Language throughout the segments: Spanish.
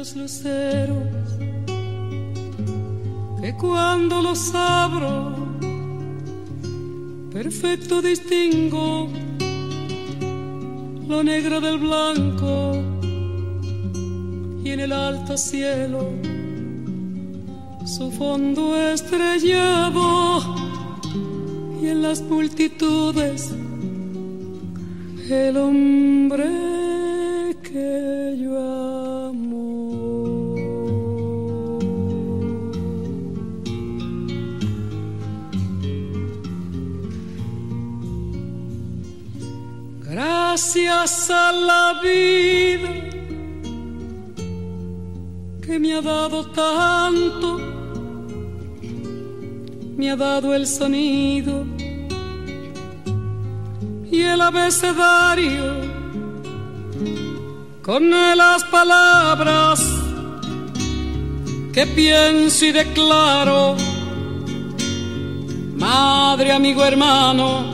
los luceros que cuando los abro perfecto distingo lo negro del blanco, y en el alto cielo su fondo estrellado, y en las multitudes el hombre que yo amo. Gracias a la vida que me ha dado tanto, me ha dado el sonido y el abecedario con las palabras que pienso y declaro. Madre, amigo, hermano,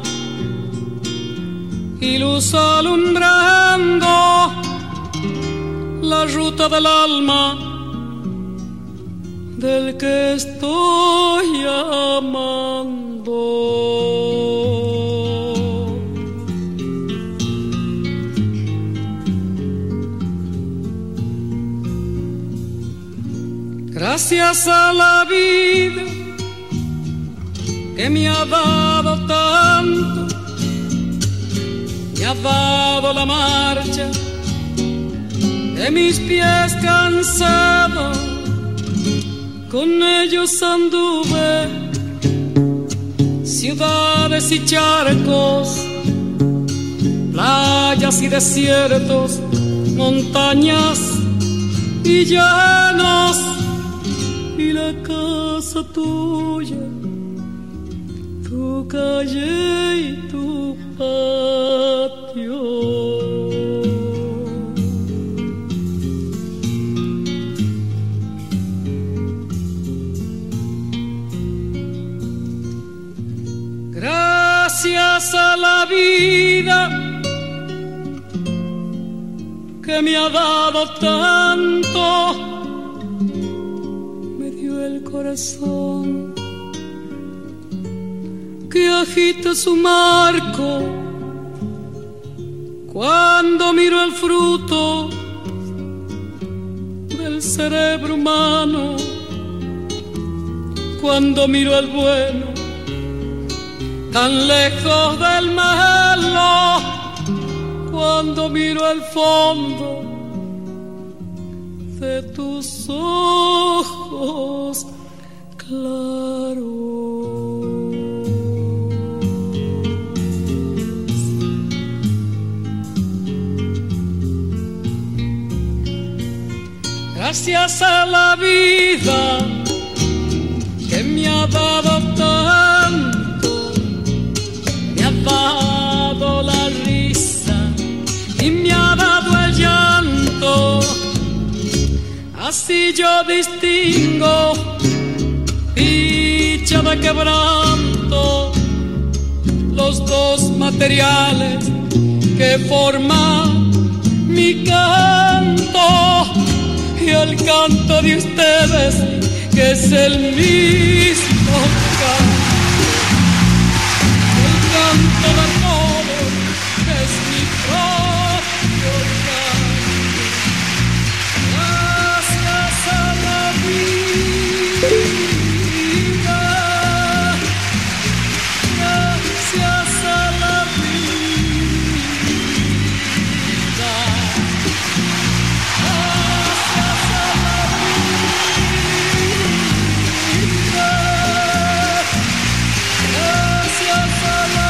y luz alumbrando la ruta del alma del que estoy amando. Gracias a la vida que me ha dado tanto, me ha dado la marcha de mis pies cansados, con ellos anduve ciudades y charcos, playas y desiertos, montañas y llanos, y la casa tuya, tu calle y tu patio. Gracias a la vida que me ha dado tanto, me dio el corazón que agita su marco cuando miro el fruto del cerebro humano, cuando miro el bueno tan lejos del malo, cuando miro el fondo de tus ojos claros. Gracias a la vida que me ha dado tanto, me ha dado la risa y me ha dado el llanto. Así yo distingo dicha de quebranto, los dos materiales que forman mi canto, y el canto de ustedes que es el mismo canto de todos, que es mi propio canto. Gracias a la vida, gracias a la vida, gracias a la vida, gracias a la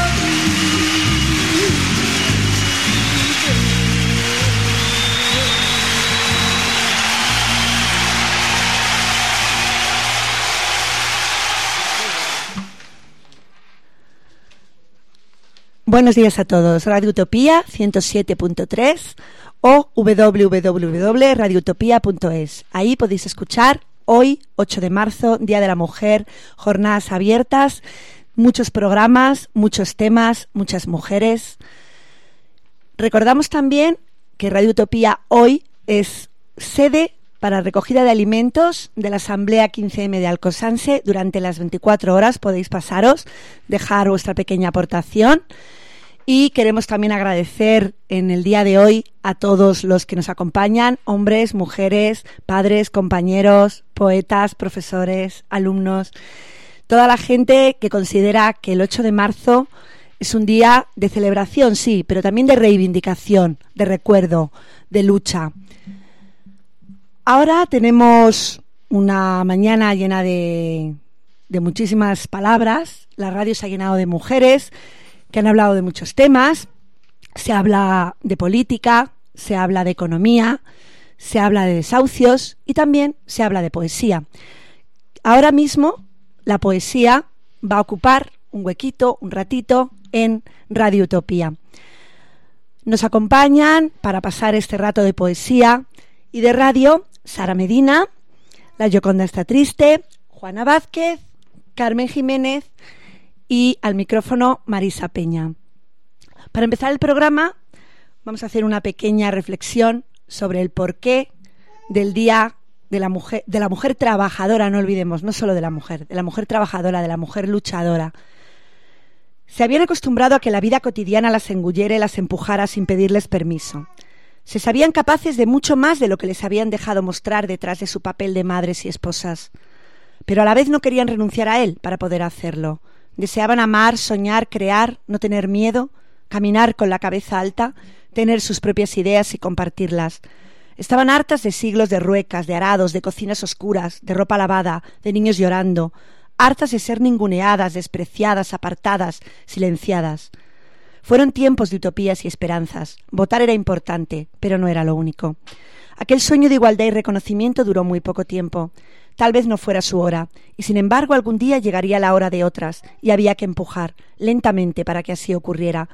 Buenos días a todos. Radio Utopía 107.3 o www.radioutopia.es. Ahí podéis escuchar hoy, 8 de marzo, Día de la Mujer, jornadas abiertas, muchos programas, muchos temas, muchas mujeres. Recordamos también que Radio Utopía hoy es sede para recogida de alimentos de la Asamblea 15M de Alcosanse. Durante las 24 horas podéis pasaros, dejar vuestra pequeña aportación. Y queremos también agradecer en el día de hoy a todos los que nos acompañan, hombres, mujeres, padres, compañeros, poetas, profesores, alumnos, toda la gente que considera que el 8 de marzo es un día de celebración, sí, pero también de reivindicación, de recuerdo, de lucha. Ahora tenemos una mañana llena de muchísimas palabras. La radio se ha llenado de mujeres que han hablado de muchos temas. Se habla de política, se habla de economía, se habla de desahucios y también se habla de poesía. Ahora mismo la poesía va a ocupar un huequito, un ratito en Radio Utopía. Nos acompañan para pasar este rato de poesía y de radio Sara Medina, La Gioconda está triste, Juana Vázquez, Carmen Jiménez y al micrófono Marisa Peña. Para empezar el programa vamos a hacer una pequeña reflexión sobre el porqué del Día de la mujer trabajadora, no olvidemos, no solo de la mujer trabajadora, de la mujer luchadora. Se habían acostumbrado a que la vida cotidiana las engullera y las empujara sin pedirles permiso. Se sabían capaces de mucho más de lo que les habían dejado mostrar detrás de su papel de madres y esposas. Pero a la vez no querían renunciar a él para poder hacerlo. Deseaban amar, soñar, crear, no tener miedo, caminar con la cabeza alta, tener sus propias ideas y compartirlas. Estaban hartas de siglos de ruecas, de arados, de cocinas oscuras, de ropa lavada, de niños llorando, hartas de ser ninguneadas, despreciadas, apartadas, silenciadas. Fueron tiempos de utopías y esperanzas. Votar era importante, pero no era lo único. Aquel sueño de igualdad y reconocimiento duró muy poco tiempo. Tal vez no fuera su hora, y sin embargo algún día llegaría la hora de otras, y había que empujar, lentamente, para que así ocurriera.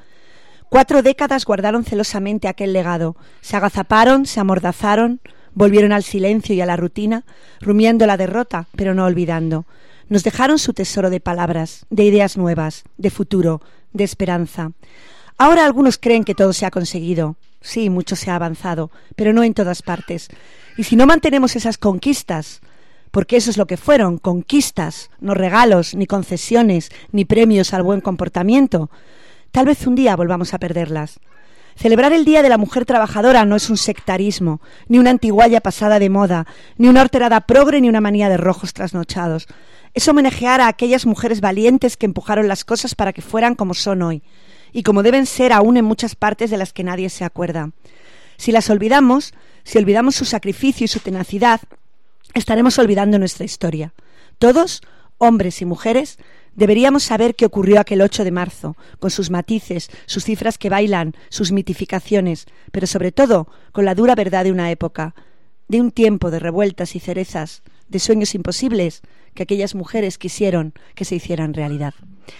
4 décadas guardaron celosamente aquel legado, se agazaparon, se amordazaron, volvieron al silencio y a la rutina, rumiando la derrota, pero no olvidando. Nos dejaron su tesoro de palabras, de ideas nuevas, de futuro, de esperanza. Ahora algunos creen que todo se ha conseguido. Sí, mucho se ha avanzado, pero no en todas partes. Y si no mantenemos esas conquistas, porque eso es lo que fueron, conquistas, no regalos, ni concesiones, ni premios al buen comportamiento, tal vez un día volvamos a perderlas. Celebrar el Día de la Mujer Trabajadora no es un sectarismo, ni una antigualla pasada de moda, ni una horterada progre, ni una manía de rojos trasnochados. Es homenajear a aquellas mujeres valientes que empujaron las cosas para que fueran como son hoy, y como deben ser aún en muchas partes de las que nadie se acuerda. Si las olvidamos, si olvidamos su sacrificio y su tenacidad, estaremos olvidando nuestra historia. Todos, hombres y mujeres, deberíamos saber qué ocurrió aquel 8 de marzo, con sus matices, sus cifras que bailan, sus mitificaciones, pero sobre todo con la dura verdad de una época, de un tiempo de revueltas y cerezas, de sueños imposibles que aquellas mujeres quisieron que se hicieran realidad.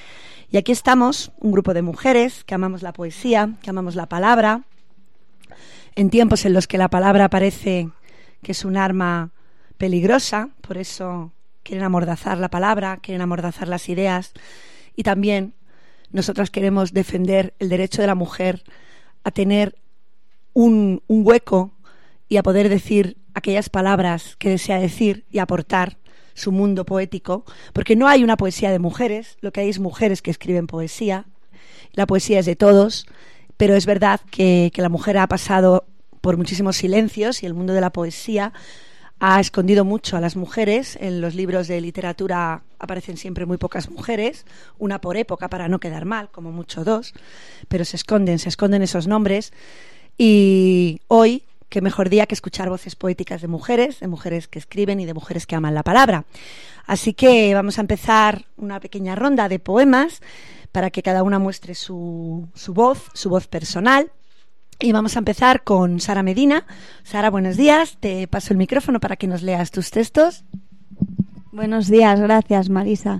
Y aquí estamos, un grupo de mujeres que amamos la poesía, que amamos la palabra, en tiempos en los que la palabra parece que es un arma peligrosa, por eso quieren amordazar la palabra, quieren amordazar las ideas, y también nosotras queremos defender el derecho de la mujer a tener un hueco y a poder decir aquellas palabras que desea decir y aportar su mundo poético, porque no hay una poesía de mujeres, lo que hay es mujeres que escriben poesía, la poesía es de todos, pero es verdad que la mujer ha pasado por muchísimos silencios y el mundo de la poesía ha escondido mucho a las mujeres. En los libros de literatura aparecen siempre muy pocas mujeres, una por época para no quedar mal, como mucho 2, pero se esconden esos nombres. Y hoy, qué mejor día que escuchar voces poéticas de mujeres que escriben y de mujeres que aman la palabra. Así que vamos a empezar una pequeña ronda de poemas para que cada una muestre su voz personal. Y vamos a empezar con Sara Medina. Sara, buenos días. Te paso el micrófono para que nos leas tus textos. Buenos días, gracias Marisa.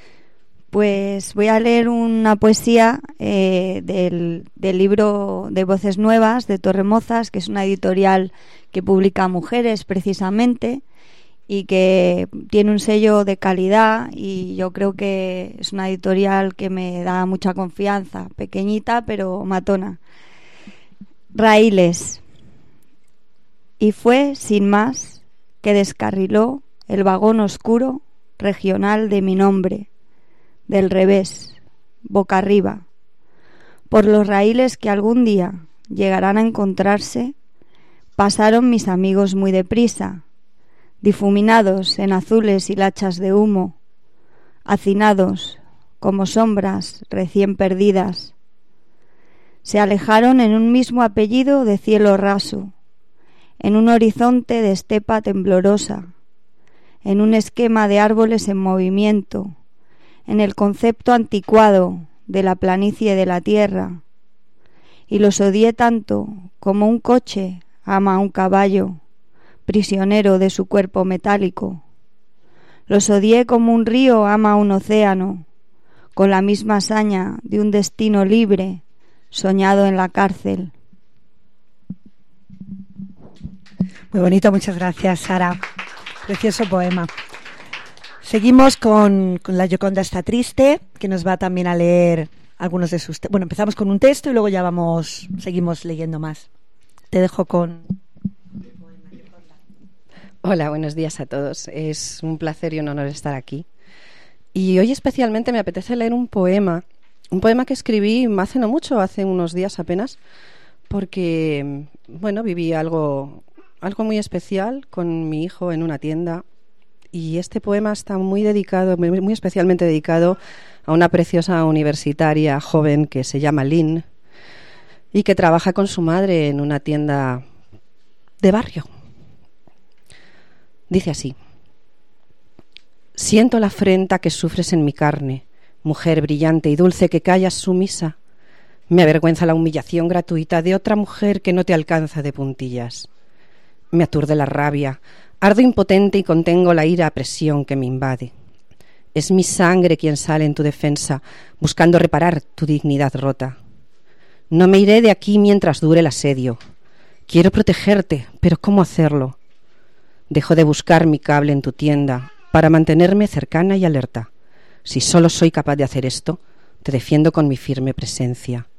Pues voy a leer una poesía del libro de Voces Nuevas de Torremozas, que es una editorial que publica mujeres precisamente y que tiene un sello de calidad, y yo creo que es una editorial que me da mucha confianza, pequeñita pero matona. Raíles. Y fue, sin más, que descarriló el vagón oscuro regional de mi nombre, del revés, boca arriba, por los raíles que algún día llegarán a encontrarse, pasaron mis amigos muy deprisa, difuminados en azules hilachas de humo, hacinados como sombras recién perdidas. Se alejaron en un mismo apellido de cielo raso, en un horizonte de estepa temblorosa, en un esquema de árboles en movimiento, en el concepto anticuado de la planicie de la tierra, y los odié tanto como un coche ama a un caballo, prisionero de su cuerpo metálico. Los odié como un río ama a un océano, con la misma hazaña de un destino libre, soñado en la cárcel. Muy bonito, muchas gracias, Sara. Precioso poema. Seguimos con la Gioconda está triste, que nos va también a leer algunos de sus... Bueno, empezamos con un texto y luego ya seguimos leyendo más. Te dejo con... Hola, buenos días a todos. Es un placer y un honor estar aquí. Y hoy especialmente me apetece leer un poema que escribí hace no mucho, hace unos días apenas, porque, bueno, viví algo muy especial con mi hijo en una tienda, y este poema está muy especialmente dedicado a una preciosa universitaria joven que se llama Lynn y que trabaja con su madre en una tienda de barrio. Dice así: siento la afrenta que sufres en mi carne, mujer brillante y dulce que callas sumisa. Me avergüenza la humillación gratuita de otra mujer que no te alcanza de puntillas. Me aturde la rabia, ardo impotente y contengo la ira a presión que me invade. Es mi sangre quien sale en tu defensa, buscando reparar tu dignidad rota. No me iré de aquí mientras dure el asedio. Quiero protegerte, pero ¿cómo hacerlo? Dejo de buscar mi cable en tu tienda para mantenerme cercana y alerta. Si solo soy capaz de hacer esto, te defiendo con mi firme presencia.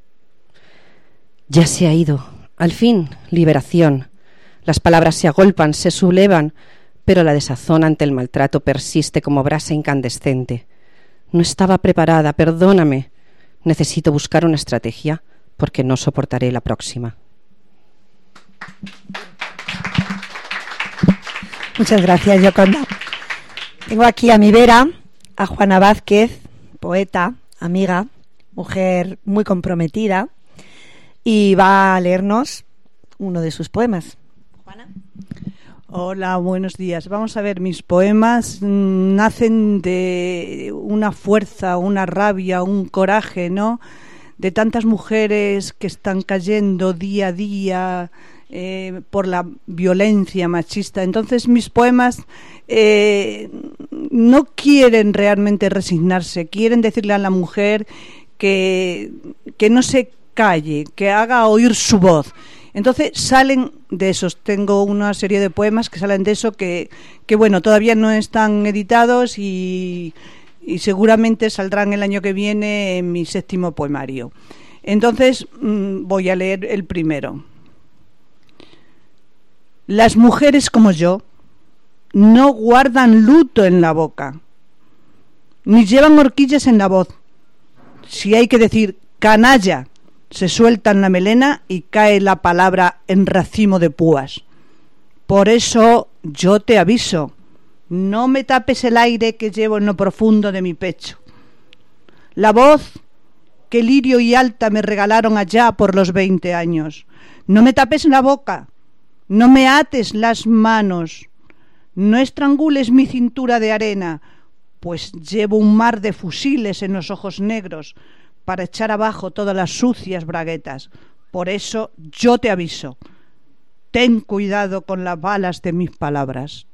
Ya se ha ido. Al fin, liberación. Las palabras se agolpan, se sublevan, pero la desazón ante el maltrato persiste como brasa incandescente. No estaba preparada, perdóname. Necesito buscar una estrategia porque no soportaré la próxima. Muchas gracias, Gioconda. Tengo aquí a mi vera a Juana Vázquez, poeta, amiga, mujer muy comprometida, y va a leernos uno de sus poemas. Juana. Hola, buenos días. Vamos a ver, mis poemas nacen de una fuerza, una rabia, un coraje, ¿no? De tantas mujeres que están cayendo día a día por la violencia machista. Entonces mis poemas no quieren realmente resignarse, quieren decirle a la mujer que no se calle, que haga oír su voz. Entonces salen de esos. Tengo una serie de poemas que salen de eso que bueno, todavía no están editados y seguramente saldrán el año que viene en mi 7º poemario. Entonces voy a leer el primero. Las mujeres como yo no guardan luto en la boca, ni llevan horquillas en la voz. Si hay que decir canalla, se sueltan la melena y cae la palabra en racimo de púas. Por eso yo te aviso, no me tapes el aire que llevo en lo profundo de mi pecho. La voz que lirio y alta me regalaron allá por los 20 años. No me tapes la boca, no me ates las manos, no estrangules mi cintura de arena, pues llevo un mar de fusiles en los ojos negros para echar abajo todas las sucias braguetas. Por eso yo te aviso, ten cuidado con las balas de mis palabras.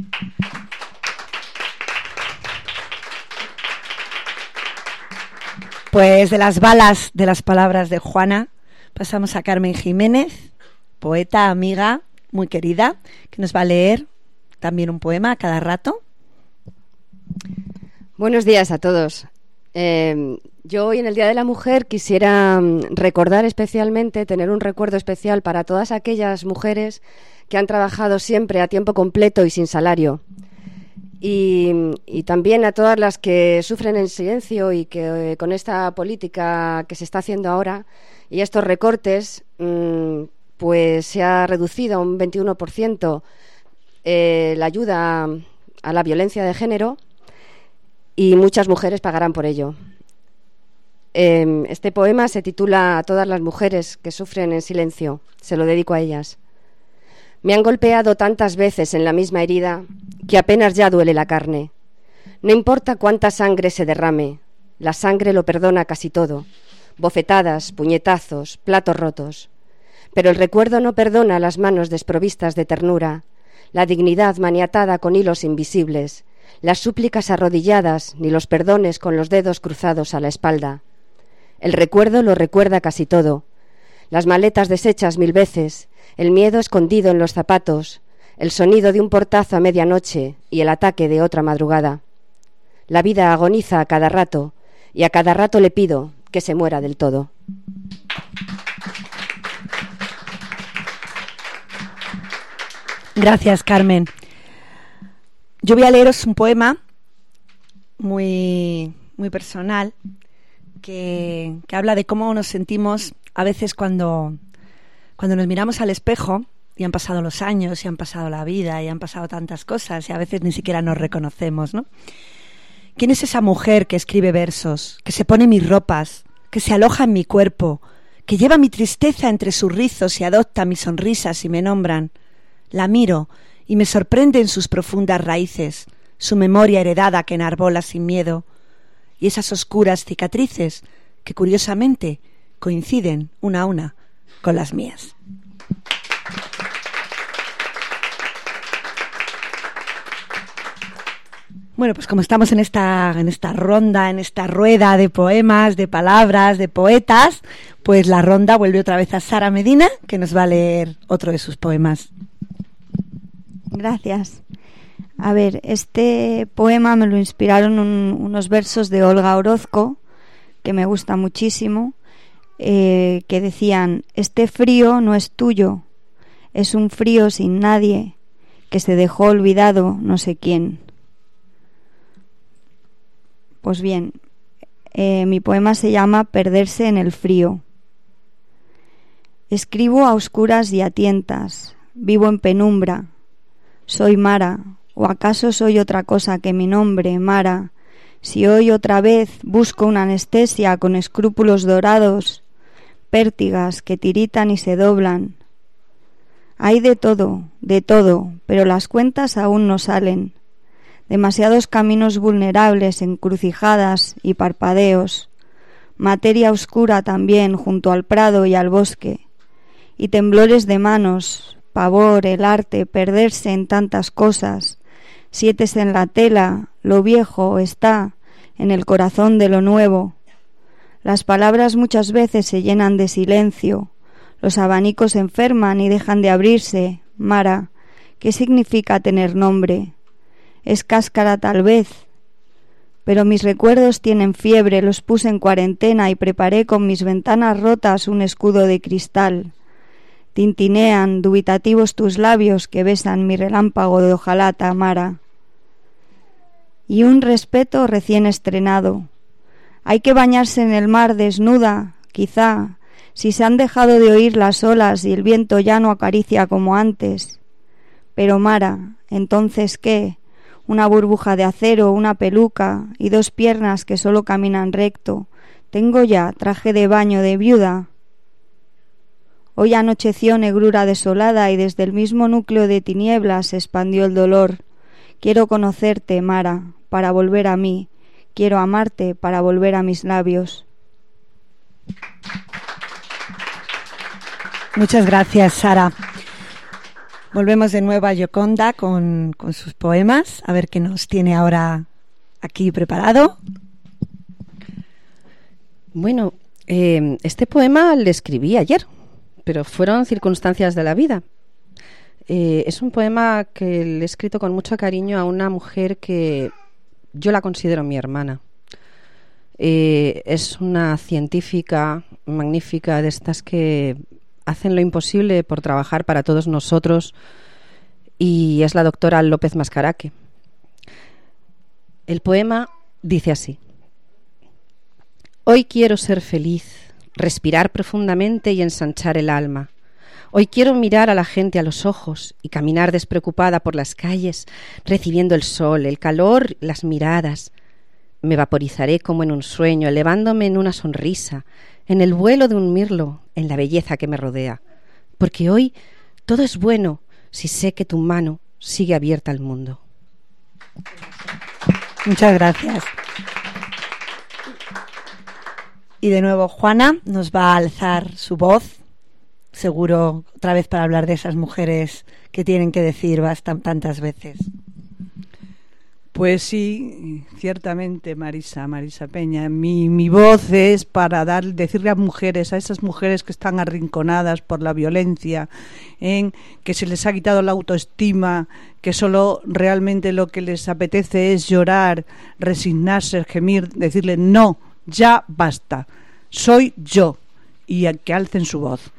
Pues de las balas de las palabras de Juana pasamos a Carmen Jiménez, poeta, amiga, muy querida, que nos va a leer también un poema a cada rato. Buenos días a todos. Yo hoy en el Día de la Mujer quisiera recordar especialmente, tener un recuerdo especial para todas aquellas mujeres que han trabajado siempre a tiempo completo y sin salario. Y también a todas las que sufren en silencio y que con esta política que se está haciendo ahora y estos recortes, pues se ha reducido un 21% la ayuda a la violencia de género y muchas mujeres pagarán por ello. Este poema se titula A todas las mujeres que sufren en silencio. Se lo dedico a ellas. Me han golpeado tantas veces en la misma herida que apenas ya duele la carne. No importa cuánta sangre se derrame, la sangre lo perdona casi todo. Bofetadas, puñetazos, platos rotos. Pero el recuerdo no perdona las manos desprovistas de ternura, la dignidad maniatada con hilos invisibles, las súplicas arrodilladas ni los perdones con los dedos cruzados a la espalda. El recuerdo lo recuerda casi todo. Las maletas deshechas 1000 veces, el miedo escondido en los zapatos, el sonido de un portazo a medianoche y el ataque de otra madrugada. La vida agoniza a cada rato y a cada rato le pido que se muera del todo. Gracias, Carmen. Yo voy a leeros un poema muy personal que habla de cómo nos sentimos a veces cuando nos miramos al espejo y han pasado los años y han pasado la vida y han pasado tantas cosas y a veces ni siquiera nos reconocemos, ¿no? ¿Quién es esa mujer que escribe versos, que se pone mis ropas, que se aloja en mi cuerpo, que lleva mi tristeza entre sus rizos y adopta mis sonrisas y me nombran? La miro y me sorprende en sus profundas raíces, su memoria heredada que enarbola sin miedo, y esas oscuras cicatrices que curiosamente coinciden una a una con las mías. Bueno, pues como estamos en esta ronda, en esta rueda de poemas, de palabras, de poetas, pues la ronda vuelve otra vez a Sara Medina, que nos va a leer otro de sus poemas. Gracias. A ver, este poema me lo inspiraron unos versos de Olga Orozco, que me gusta muchísimo, que decían: este frío no es tuyo, es un frío sin nadie, que se dejó olvidado no sé quién. Pues bien, mi poema se llama Perderse en el frío. Escribo a oscuras y a tientas, vivo en penumbra. Soy Mara, ¿o acaso soy otra cosa que mi nombre, Mara? Si hoy otra vez busco una anestesia con escrúpulos dorados, pértigas que tiritan y se doblan. Hay de todo, pero las cuentas aún no salen. Demasiados caminos vulnerables, encrucijadas y parpadeos. Materia oscura también junto al prado y al bosque. Y temblores de manos, pavor, el arte, perderse en tantas cosas. Sietes en la tela, lo viejo está en el corazón de lo nuevo. Las palabras muchas veces se llenan de silencio. Los abanicos se enferman y dejan de abrirse. Mara, ¿qué significa tener nombre? Es cáscara tal vez, pero mis recuerdos tienen fiebre, los puse en cuarentena y preparé con mis ventanas rotas un escudo de cristal. Tintinean dubitativos tus labios que besan mi relámpago de hojalata, Mara. Y un respeto recién estrenado. Hay que bañarse en el mar desnuda, quizá, si se han dejado de oír las olas y el viento ya no acaricia como antes. Pero Mara, ¿entonces qué? Una burbuja de acero, una peluca y 2 piernas que solo caminan recto. Tengo ya traje de baño de viuda. Hoy anocheció negrura desolada y desde el mismo núcleo de tinieblas se expandió el dolor. Quiero conocerte, Mara, para volver a mí. Quiero amarte para volver a mis labios. Muchas gracias, Sara. Volvemos de nuevo a Gioconda con sus poemas, a ver qué nos tiene ahora aquí preparado. Bueno, este poema le escribí ayer, pero fueron circunstancias de la vida. Es un poema que le he escrito con mucho cariño a una mujer que yo la considero mi hermana. Es una científica magnífica, de estas que hacen lo imposible por trabajar para todos nosotros, y es la doctora López Mascaraque. El poema dice así: Hoy quiero ser feliz, respirar profundamente y ensanchar el alma. Hoy quiero mirar a la gente a los ojos y caminar despreocupada por las calles, recibiendo el sol, el calor, las miradas. Me vaporizaré como en un sueño, elevándome en una sonrisa, en el vuelo de un mirlo, en la belleza que me rodea. Porque hoy todo es bueno si sé que tu mano sigue abierta al mundo. Muchas gracias. Y de nuevo Juana nos va a alzar su voz, seguro otra vez para hablar de esas mujeres que tienen que decir basta tantas veces. Pues sí, ciertamente, Marisa Peña. Mi voz es para decirle a esas mujeres que están arrinconadas por la violencia, que se les ha quitado la autoestima, que solo realmente lo que les apetece es llorar, resignarse, gemir, decirle no, ya basta, soy yo, y a que alcen su voz.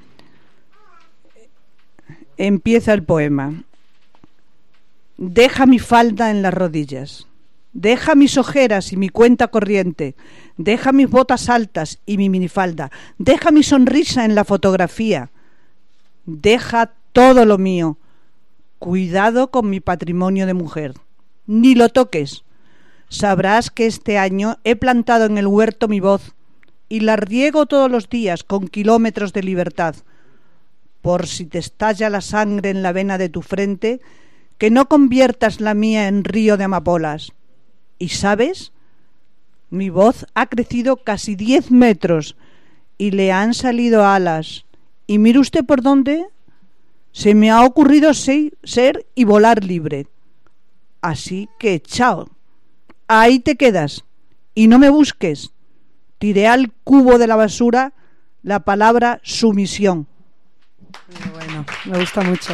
Empieza el poema. Deja mi falda en las rodillas, deja mis ojeras y mi cuenta corriente, deja mis botas altas y mi minifalda, deja mi sonrisa en la fotografía, deja todo lo mío. Cuidado con mi patrimonio de mujer, ni lo toques. Sabrás que este año he plantado en el huerto mi voz y la riego todos los días con kilómetros de libertad. Por si te estalla la sangre en la vena de tu frente, que no conviertas la mía en río de amapolas. ¿Y sabes? Mi voz ha crecido casi 10 metros y le han salido alas. ¿Y mire usted por dónde? Se me ha ocurrido ser y volar libre. Así que chao. Ahí te quedas y no me busques. Tiré al cubo de la basura la palabra sumisión. Bueno, me gusta mucho.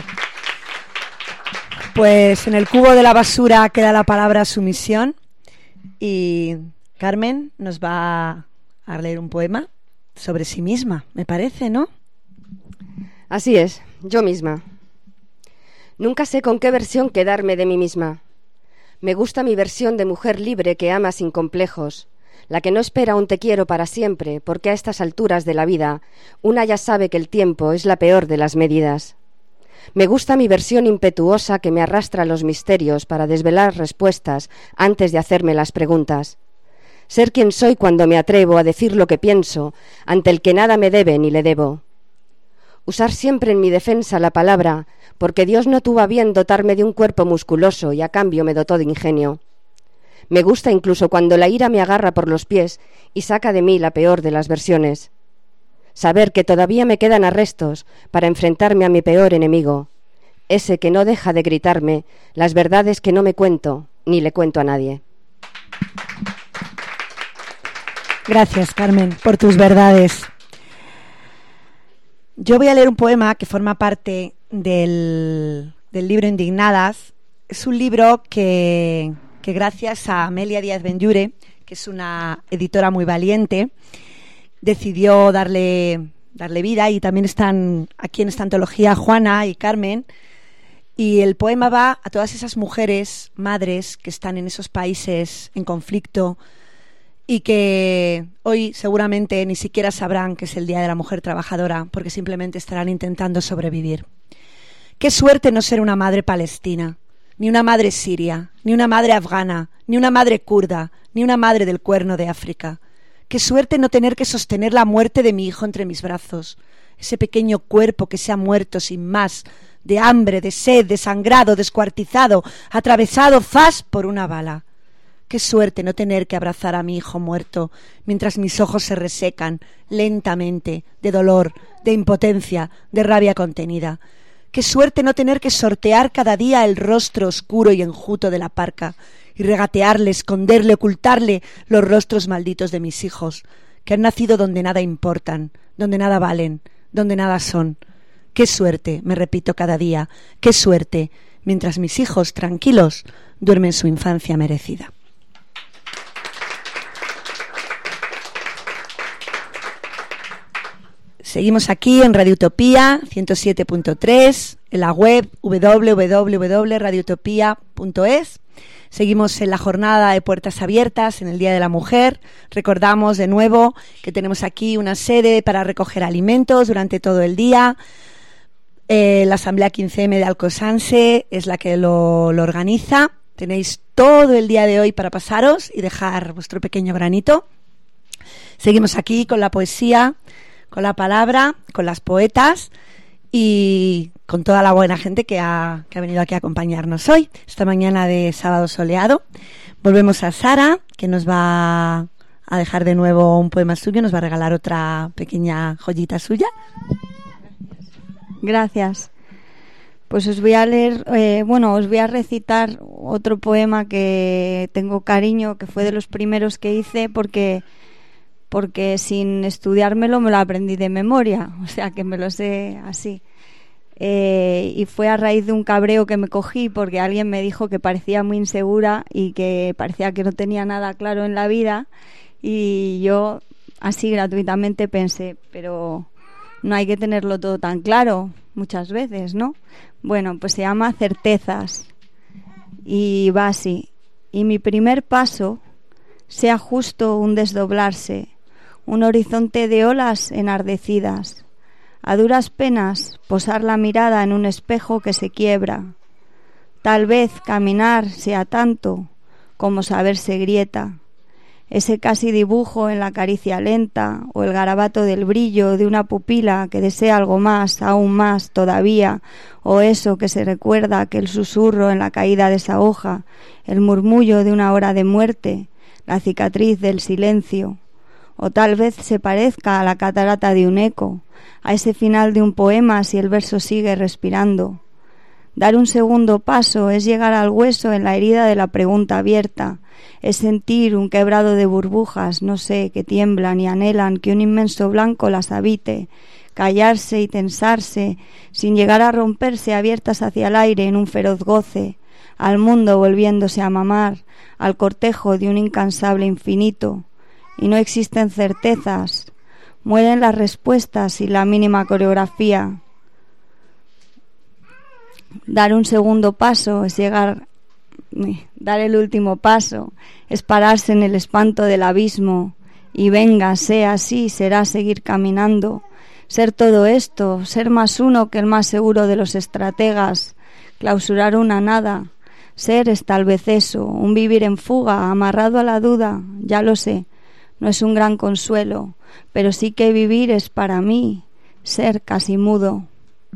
Pues en el cubo de la basura queda la palabra sumisión, y Carmen nos va a leer un poema sobre sí misma, me parece, ¿no? Así es, yo misma. Nunca sé con qué versión quedarme de mí misma. Me gusta mi versión de mujer libre que ama sin complejos, la que no espera un te quiero para siempre, porque a estas alturas de la vida una ya sabe que el tiempo es la peor de las medidas. Me gusta mi versión impetuosa que me arrastra a los misterios para desvelar respuestas antes de hacerme las preguntas. Ser quien soy cuando me atrevo a decir lo que pienso, ante el que nada me debe ni le debo. Usar siempre en mi defensa la palabra, porque Dios no tuvo a bien dotarme de un cuerpo musculoso y a cambio me dotó de ingenio. Me gusta incluso cuando la ira me agarra por los pies y saca de mí la peor de las versiones. Saber que todavía me quedan arrestos para enfrentarme a mi peor enemigo, ese que no deja de gritarme las verdades que no me cuento ni le cuento a nadie. Gracias, Carmen, por tus verdades. Yo voy a leer un poema que forma parte del libro Indignadas. Es un libro que gracias a Amelia Díaz Benlliure, que es una editora muy valiente, decidió darle vida, y también están aquí en esta antología Juana y Carmen, y el poema va a todas esas mujeres, madres, que están en esos países en conflicto y que hoy seguramente ni siquiera sabrán que es el Día de la Mujer Trabajadora, porque simplemente estarán intentando sobrevivir. Qué suerte no ser una madre palestina, ni una madre siria, ni una madre afgana, ni una madre kurda, ni una madre del Cuerno de África. Qué suerte no tener que sostener la muerte de mi hijo entre mis brazos, ese pequeño cuerpo que se ha muerto sin más, de hambre, de sed, desangrado, descuartizado, atravesado fas por una bala. Qué suerte no tener que abrazar a mi hijo muerto mientras mis ojos se resecan lentamente, de dolor, de impotencia, de rabia contenida. Qué suerte no tener que sortear cada día el rostro oscuro y enjuto de la parca y regatearle, esconderle, ocultarle los rostros malditos de mis hijos, que han nacido donde nada importan, donde nada valen, donde nada son. Qué suerte, me repito cada día, qué suerte, mientras mis hijos, tranquilos, duermen su infancia merecida. Seguimos aquí en Radio Utopía 107.3, en la web www.radioutopia.es. Seguimos en la jornada de Puertas Abiertas, en el Día de la Mujer. Recordamos de nuevo que tenemos aquí una sede para recoger alimentos durante todo el día. La Asamblea 15M de Alcosanse es la que lo organiza. Tenéis todo el día de hoy para pasaros y dejar vuestro pequeño granito. Seguimos aquí con la poesía, con la palabra, con las poetas y con toda la buena gente que ha venido aquí a acompañarnos hoy, esta mañana de sábado soleado. Volvemos a Sara, que nos va a dejar de nuevo un poema suyo, nos va a regalar otra pequeña joyita suya. Gracias. Pues os voy a leer, os voy a recitar otro poema que tengo cariño, que fue de los primeros que hice, porque sin estudiármelo me lo aprendí de memoria, o sea que me lo sé así. Y fue a raíz de un cabreo que me cogí porque alguien me dijo que parecía muy insegura y que parecía que no tenía nada claro en la vida, y yo así gratuitamente pensé, pero no hay que tenerlo todo tan claro muchas veces, ¿no? Bueno, pues se llama Certezas y va así: y mi primer paso sea justo un desdoblarse, un horizonte de olas enardecidas, a duras penas posar la mirada en un espejo que se quiebra. Tal vez caminar sea tanto como saberse grieta, ese casi dibujo en la caricia lenta o el garabato del brillo de una pupila que desea algo más, aún más todavía, o eso que se recuerda, aquel susurro en la caída de esa hoja, el murmullo de una hora de muerte, la cicatriz del silencio. O tal vez se parezca a la catarata de un eco, a ese final de un poema si el verso sigue respirando. Dar un segundo paso es llegar al hueso en la herida de la pregunta abierta, es sentir un quebrado de burbujas, no sé, que tiemblan y anhelan que un inmenso blanco las habite, callarse y tensarse, sin llegar a romperse abiertas hacia el aire en un feroz goce, al mundo volviéndose a mamar, al cortejo de un incansable infinito. Y no existen certezas, mueren las respuestas y la mínima coreografía. Dar un segundo paso es dar el último paso, es pararse en el espanto del abismo, y venga, sea así, será seguir caminando, ser todo esto, ser más uno que el más seguro de los estrategas, clausurar una nada, ser es tal vez eso, un vivir en fuga, amarrado a la duda, ya lo sé. No es un gran consuelo, pero sí que vivir es para mí ser casi mudo.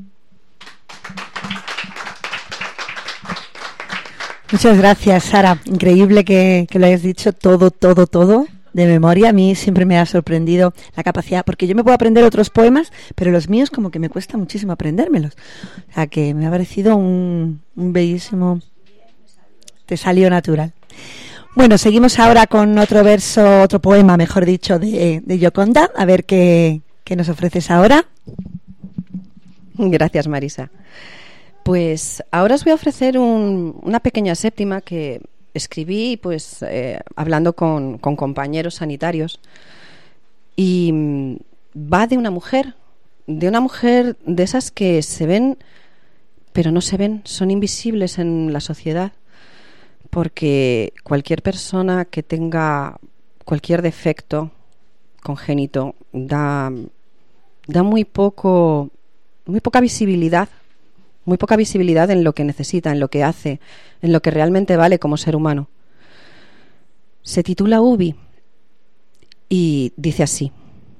Muchas gracias, Sara. Increíble que lo hayas dicho todo de memoria. A mí siempre me ha sorprendido la capacidad, porque yo me puedo aprender otros poemas, pero los míos como que me cuesta muchísimo aprendérmelos. O sea, que me ha parecido un bellísimo... Te salió natural. Bueno, seguimos ahora con otro verso, otro poema, mejor dicho, de Gioconda. A ver qué nos ofreces ahora. Gracias, Marisa. Pues ahora os voy a ofrecer una pequeña séptima que escribí pues hablando con compañeros sanitarios, y va de una mujer de esas que se ven pero no se ven, son invisibles en la sociedad, porque cualquier persona que tenga cualquier defecto congénito da muy poca visibilidad en lo que necesita, en lo que hace, en lo que realmente vale como ser humano. Se titula Ubi y dice así: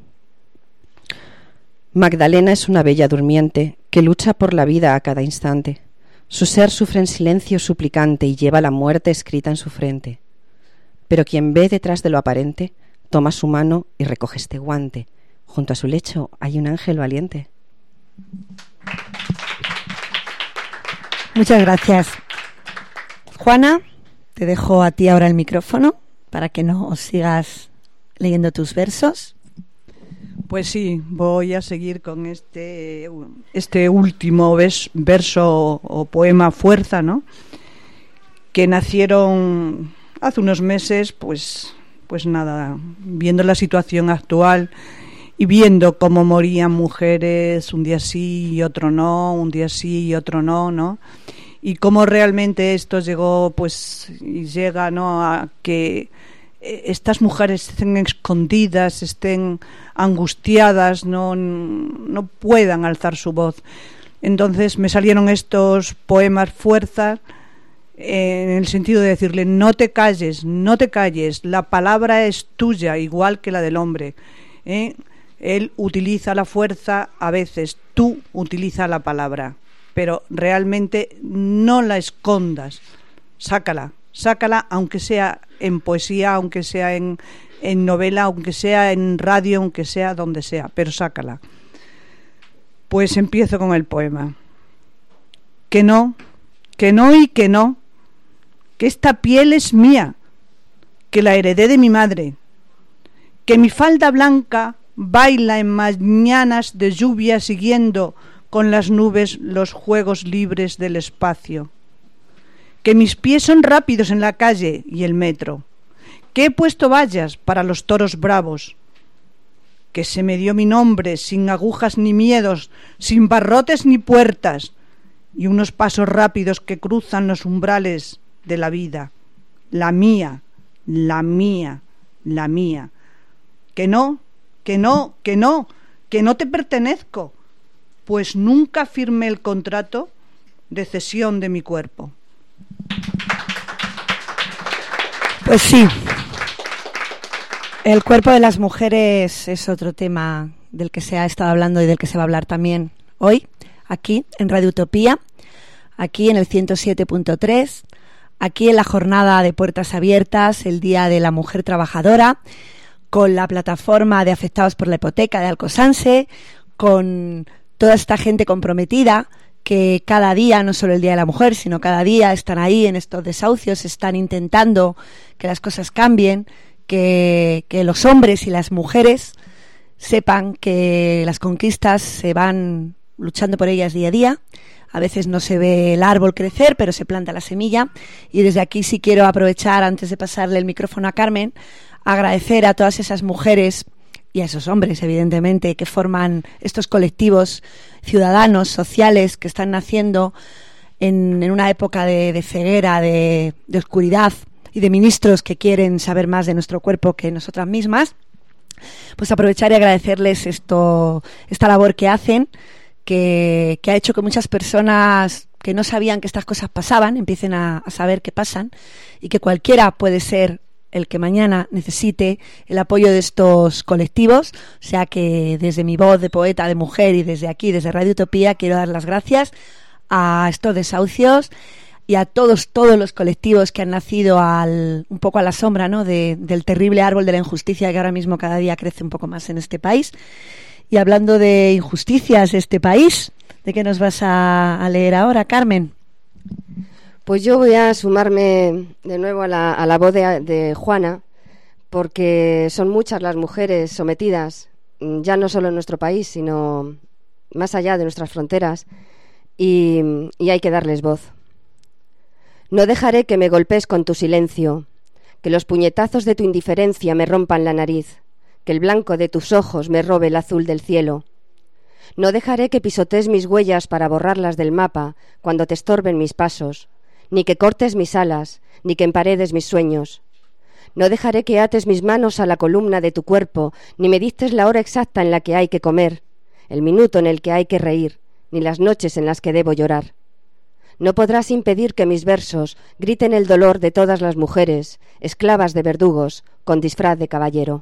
Magdalena es una bella durmiente que lucha por la vida a cada instante. Su ser sufre en silencio suplicante y lleva la muerte escrita en su frente. Pero quien ve detrás de lo aparente, toma su mano y recoge este guante. Junto a su lecho hay un ángel valiente. Muchas gracias. Juana, te dejo a ti ahora el micrófono para que nos sigas leyendo tus versos. Pues sí, voy a seguir con este último verso o poema Fuerza, ¿no? Que nacieron hace unos meses, pues nada, viendo la situación actual y viendo cómo morían mujeres un día sí y otro no, un día sí y otro no, ¿no? Y cómo realmente esto llegó, pues, y llega, ¿no?, a que estas mujeres estén escondidas, estén angustiadas, no puedan alzar su voz. Entonces me salieron estos poemas fuerzas, en el sentido de decirle: no te calles, la palabra es tuya, igual que la del hombre, ¿eh? Él utiliza la fuerza a veces, tú utiliza la palabra, pero realmente no la escondas, sácala, aunque sea en poesía, aunque sea en novela, aunque sea en radio, aunque sea donde sea, pero sácala. Pues empiezo con el poema. Que no, y que no, que esta piel es mía, que la heredé de mi madre, que mi falda blanca baila en mañanas de lluvia siguiendo con las nubes los juegos libres del espacio, que mis pies son rápidos en la calle y el metro, que he puesto vallas para los toros bravos, que se me dio mi nombre sin agujas ni miedos, sin barrotes ni puertas, y unos pasos rápidos que cruzan los umbrales de la vida, la mía, la mía, la mía. Que no te pertenezco, pues nunca firmé el contrato de cesión de mi cuerpo. Pues sí, el cuerpo de las mujeres es otro tema del que se ha estado hablando y del que se va a hablar también hoy, aquí en Radio Utopía, aquí en el 107.3, aquí en la jornada de Puertas Abiertas, el Día de la Mujer Trabajadora, con la plataforma de afectados por la hipoteca de Alcosanse, con toda esta gente comprometida que cada día, no solo el Día de la Mujer, sino cada día están ahí en estos desahucios, están intentando que las cosas cambien, que los hombres y las mujeres sepan que las conquistas se van luchando por ellas día a día. A veces no se ve el árbol crecer, pero se planta la semilla. Y desde aquí sí quiero aprovechar, antes de pasarle el micrófono a Carmen, agradecer a todas esas mujeres y a esos hombres, evidentemente, que forman estos colectivos ciudadanos, sociales, que están naciendo en una época de ceguera, de oscuridad y de ministros que quieren saber más de nuestro cuerpo que nosotras mismas. Pues aprovechar y agradecerles esta labor que hacen, que ha hecho que muchas personas que no sabían que estas cosas pasaban empiecen a saber que pasan, y que cualquiera puede ser el que mañana necesite el apoyo de estos colectivos. O sea que desde mi voz de poeta, de mujer, y desde aquí, desde Radio Utopía, quiero dar las gracias a estos desahucios y a todos los colectivos que han nacido un poco a la sombra, ¿no?, del terrible árbol de la injusticia que ahora mismo cada día crece un poco más en este país. Y hablando de injusticias de este país, ¿de qué nos vas a leer ahora, Carmen? Pues yo voy a sumarme de nuevo a la voz de Juana, porque son muchas las mujeres sometidas, ya no solo en nuestro país, sino más allá de nuestras fronteras, y hay que darles voz. No dejaré que me golpees con tu silencio, que los puñetazos de tu indiferencia me rompan la nariz, que el blanco de tus ojos me robe el azul del cielo. No dejaré que pisotees mis huellas para borrarlas del mapa cuando te estorben mis pasos, ni que cortes mis alas, ni que emparedes mis sueños. No dejaré que ates mis manos a la columna de tu cuerpo, ni me dictes la hora exacta en la que hay que comer, el minuto en el que hay que reír, ni las noches en las que debo llorar. No podrás impedir que mis versos griten el dolor de todas las mujeres, esclavas de verdugos, con disfraz de caballero.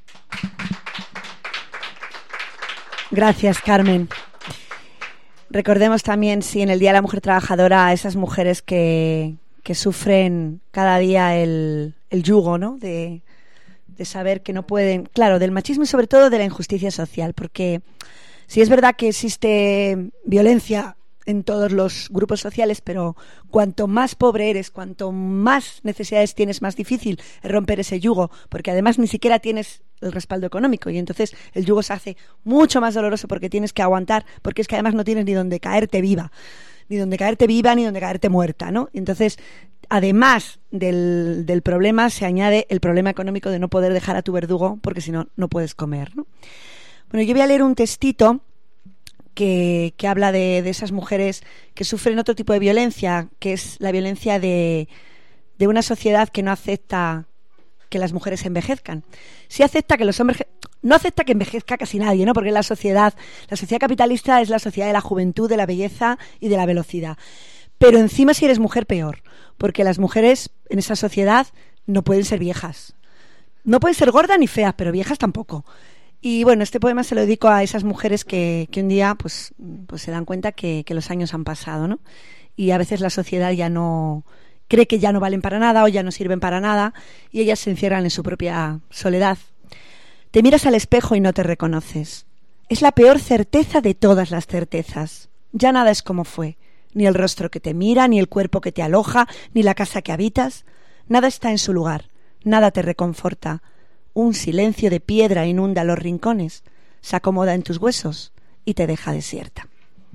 Gracias, Carmen. Recordemos también, sí, en el Día de la Mujer Trabajadora, a esas mujeres que sufren cada día el yugo, ¿no?, de saber que no pueden, claro, del machismo y sobre todo de la injusticia social, porque sí es verdad que existe violencia en todos los grupos sociales, pero cuanto más pobre eres, cuanto más necesidades tienes, más difícil es romper ese yugo, porque además ni siquiera tienes el respaldo económico, y entonces el yugo se hace mucho más doloroso porque tienes que aguantar, porque es que además no tienes ni donde caerte viva, ni donde caerte muerta, ¿no? Y entonces, además del problema, se añade el problema económico de no poder dejar a tu verdugo, porque si no, no puedes comer, ¿no? Bueno, yo voy a leer un textito que habla de esas mujeres que sufren otro tipo de violencia, que es la violencia de una sociedad que no acepta que las mujeres envejezcan. Sí acepta que los hombres... No acepta que envejezca casi nadie, ¿no? Porque la sociedad capitalista es la sociedad de la juventud, de la belleza y de la velocidad. Pero encima, si eres mujer, peor. Porque las mujeres en esa sociedad no pueden ser viejas. No pueden ser gordas ni feas, pero viejas tampoco. Y bueno, este poema se lo dedico a esas mujeres que un día pues se dan cuenta que los años han pasado, ¿no? Y a veces la sociedad ya no... cree que ya no valen para nada o ya no sirven para nada y ellas se encierran en su propia soledad. Te miras al espejo y no te reconoces. Es la peor certeza de todas las certezas. Ya nada es como fue. Ni el rostro que te mira, ni el cuerpo que te aloja, ni la casa que habitas. Nada está en su lugar. Nada te reconforta. Un silencio de piedra inunda los rincones, se acomoda en tus huesos y te deja desierta.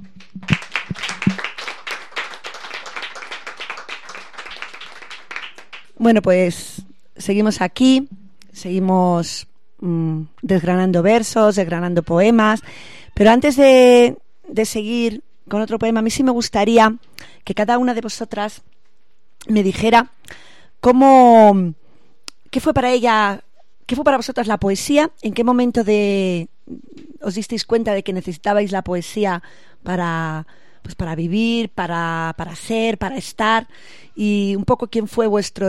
Bueno, pues seguimos aquí, seguimos desgranando versos, desgranando poemas, pero antes de seguir con otro poema, a mí sí me gustaría que cada una de vosotras me dijera qué fue para vosotras la poesía, en qué momento os disteis cuenta de que necesitabais la poesía para vivir, para ser, para estar, y un poco quién fue vuestro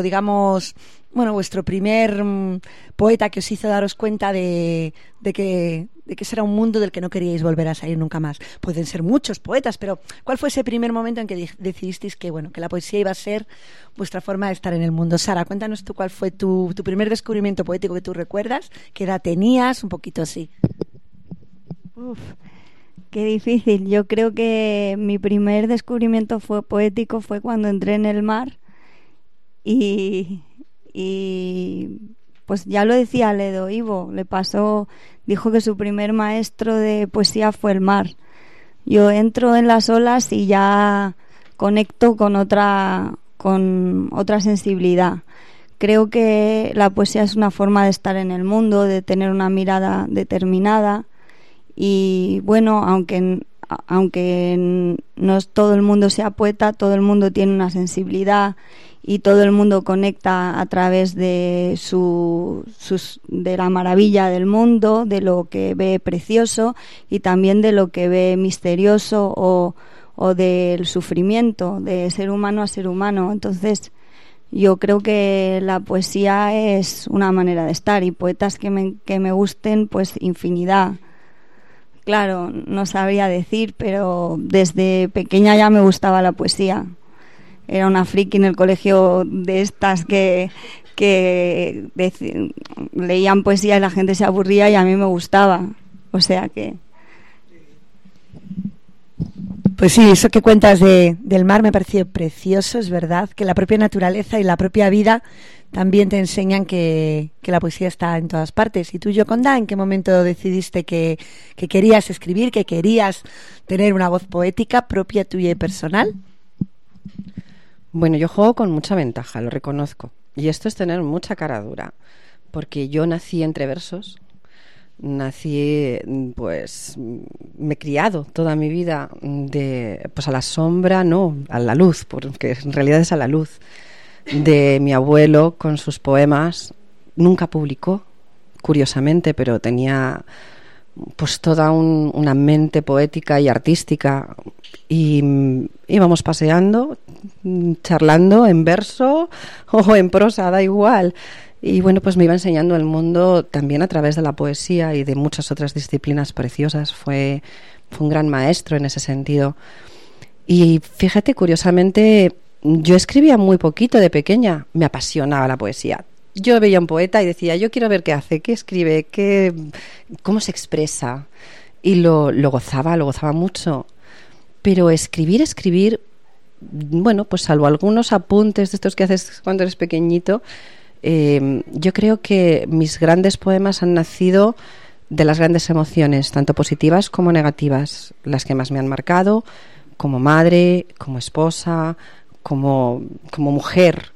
primer poeta que os hizo daros cuenta de que ese era un mundo del que no queríais volver a salir nunca más. Pueden ser muchos poetas, pero ¿cuál fue ese primer momento en que decidisteis que la poesía iba a ser vuestra forma de estar en el mundo? Sara, cuéntanos tú cuál fue tu primer descubrimiento poético que tú recuerdas, qué edad tenías, un poquito así. Qué difícil. Yo creo que mi primer descubrimiento poético fue cuando entré en el mar y pues ya lo decía Ledo Ivo, dijo que su primer maestro de poesía fue el mar. Yo entro en las olas y ya conecto con otra sensibilidad. Creo que la poesía es una forma de estar en el mundo, de tener una mirada determinada. Y bueno, aunque no todo el mundo sea poeta, todo el mundo tiene una sensibilidad y todo el mundo conecta a través de de la maravilla del mundo, de lo que ve precioso y también de lo que ve misterioso o del sufrimiento de ser humano a ser humano. Entonces yo creo que la poesía es una manera de estar, y poetas que me gusten, pues infinidad. Claro, no sabría decir, pero desde pequeña ya me gustaba la poesía. Era una friki en el colegio de estas que leían poesía y la gente se aburría, y a mí me gustaba. O sea que... Pues sí, eso que cuentas del mar me pareció precioso. Es verdad que la propia naturaleza y la propia vida también te enseñan que la poesía está en todas partes. ¿Y tú, Yoconda, en qué momento decidiste que querías escribir, que querías tener una voz poética propia tuya y personal? Bueno, yo juego con mucha ventaja, lo reconozco. Y esto es tener mucha cara dura, porque yo nací entre versos. Pues me he criado toda mi vida a la sombra, no, a la luz, porque en realidad es a la luz de mi abuelo con sus poemas. Nunca publicó, curiosamente, pero tenía pues toda una mente poética y artística, y íbamos paseando, charlando en verso o en prosa, da igual. Y bueno, pues me iba enseñando el mundo también a través de la poesía y de muchas otras disciplinas preciosas. Fue un gran maestro en ese sentido. Y fíjate, curiosamente, yo escribía muy poquito de pequeña. Me apasionaba la poesía. Yo veía un poeta y decía, yo quiero ver qué hace, qué escribe, cómo se expresa. Y lo gozaba mucho. Pero escribir, bueno, pues salvo algunos apuntes de estos que haces cuando eres pequeñito, yo creo que mis grandes poemas han nacido de las grandes emociones, tanto positivas como negativas, las que más me han marcado, como madre, como esposa, como mujer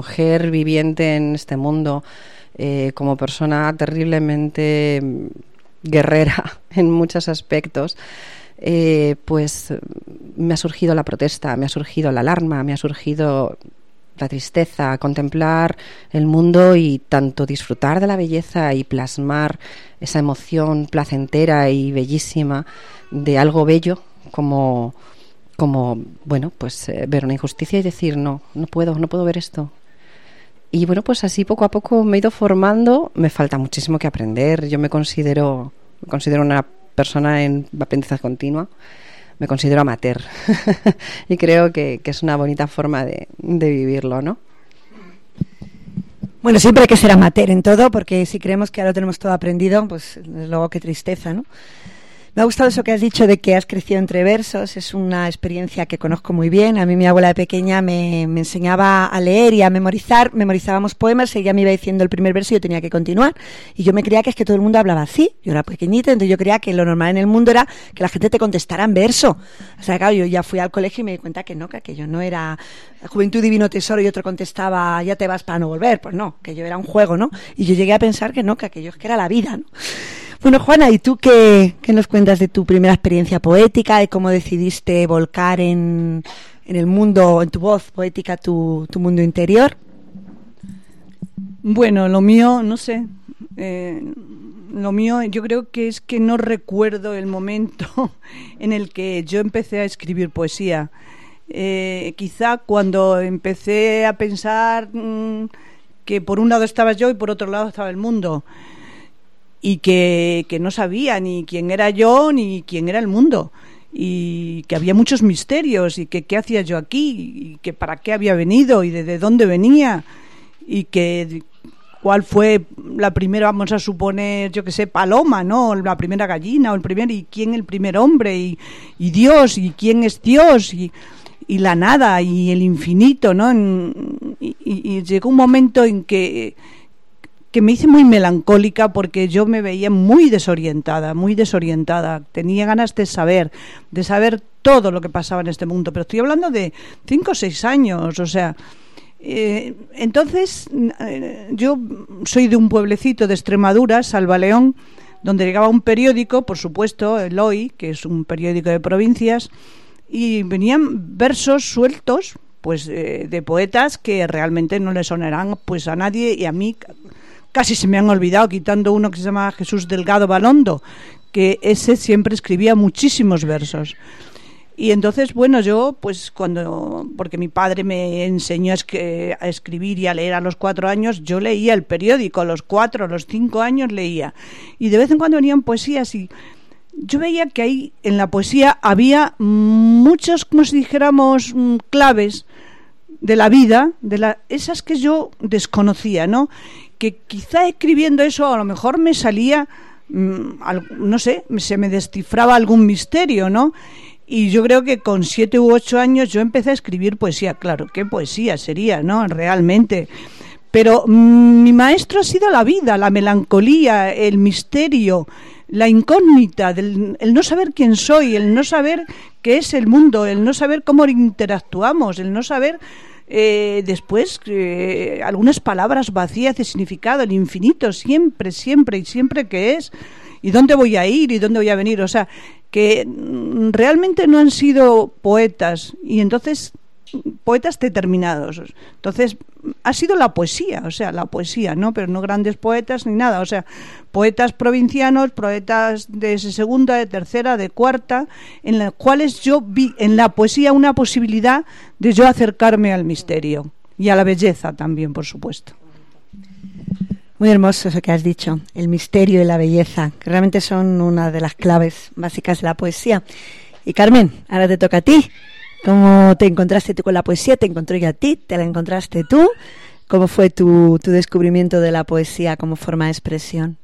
viviente en este mundo, como persona terriblemente guerrera en muchos aspectos, pues me ha surgido la protesta, me ha surgido la alarma, me ha surgido la tristeza, contemplar el mundo y tanto disfrutar de la belleza y plasmar esa emoción placentera y bellísima de algo bello como bueno, pues ver una injusticia y decir no puedo ver esto. Y bueno, pues así poco a poco me he ido formando. Me falta muchísimo que aprender. Yo me considero una persona en aprendizaje continua. Me considero amateur y creo que es una bonita forma de vivirlo, ¿no? Bueno, siempre hay que ser amateur en todo, porque si creemos que ya lo tenemos todo aprendido, pues luego qué tristeza, ¿no? Me ha gustado eso que has dicho de que has crecido entre versos. Es una experiencia que conozco muy bien. A mí mi abuela de pequeña me enseñaba a leer y a memorizar. Memorizábamos poemas y ella me iba diciendo el primer verso y yo tenía que continuar. Y yo me creía que es que todo el mundo hablaba así. Yo era pequeñita, entonces yo creía que lo normal en el mundo era que la gente te contestara en verso. O sea, claro, yo ya fui al colegio y me di cuenta que no, que aquello no era Juventud Divino Tesoro y otro contestaba ya te vas para no volver. Pues no, que yo era un juego, ¿no? Y yo llegué a pensar que no, que aquello es que era la vida, ¿no? Bueno, Juana, ¿y tú qué nos cuentas de tu primera experiencia poética, de cómo decidiste volcar en el mundo, en tu voz poética, tu mundo interior? Bueno, lo mío, no sé. Lo mío, yo creo que es que no recuerdo el momento en el que yo empecé a escribir poesía. Quizá cuando empecé a pensar que por un lado estaba yo y por otro lado estaba el mundo. Y que no sabía ni quién era yo ni quién era el mundo, y que había muchos misterios, y que qué hacía yo aquí, y que para qué había venido y de dónde venía, y que cuál fue la primera, vamos a suponer, yo que sé, paloma, ¿no? La primera gallina, o y quién el primer hombre, y Dios, y quién es Dios, y la nada, y el infinito, ¿no? Y llegó un momento en que me hice muy melancólica, porque yo me veía muy desorientada, tenía ganas de saber todo lo que pasaba en este mundo, pero estoy hablando de 5 o 6 años, o sea, entonces yo soy de un pueblecito de Extremadura, Salvaleón, donde llegaba un periódico, por supuesto, el Hoy, que es un periódico de provincias, y venían versos sueltos, pues de poetas que realmente no le sonarán pues a nadie, y a mí casi se me han olvidado, quitando uno que se llama Jesús Delgado Balondo, que ese siempre escribía muchísimos versos. Y entonces, bueno, yo, pues porque mi padre me enseñó a escribir y a leer a los 4 años, yo leía el periódico, a los 4, a los 5 años leía. Y de vez en cuando venían poesías, y yo veía que ahí en la poesía había muchos, como si dijéramos, claves de la vida, esas que yo desconocía, ¿no? Que quizá escribiendo eso a lo mejor me salía, no sé, se me descifraba algún misterio, ¿no? Y yo creo que con 7 u 8 años yo empecé a escribir poesía. Claro, ¿qué poesía sería, no? Realmente. Pero mi maestro ha sido la vida, la melancolía, el misterio, la incógnita, el no saber quién soy, el no saber qué es el mundo, el no saber cómo interactuamos, el no saber después algunas palabras vacías de significado, el infinito, siempre que es, y dónde voy a ir y dónde voy a venir, o sea, que realmente no han sido poetas, y entonces poetas determinados, entonces ha sido la poesía, ¿no? Pero no grandes poetas ni nada, o sea, poetas provincianos, poetas de segunda, de tercera, de cuarta, en los cuales yo vi en la poesía una posibilidad de yo acercarme al misterio y a la belleza también, por supuesto. Muy hermoso eso que has dicho, el misterio y la belleza, que realmente son una de las claves básicas de la poesía. Y Carmen, ahora te toca a ti. ¿Cómo te encontraste tú con la poesía? ¿Te encontró yo a ti? ¿Te la encontraste tú? ¿Cómo fue tu descubrimiento de la poesía como forma de expresión?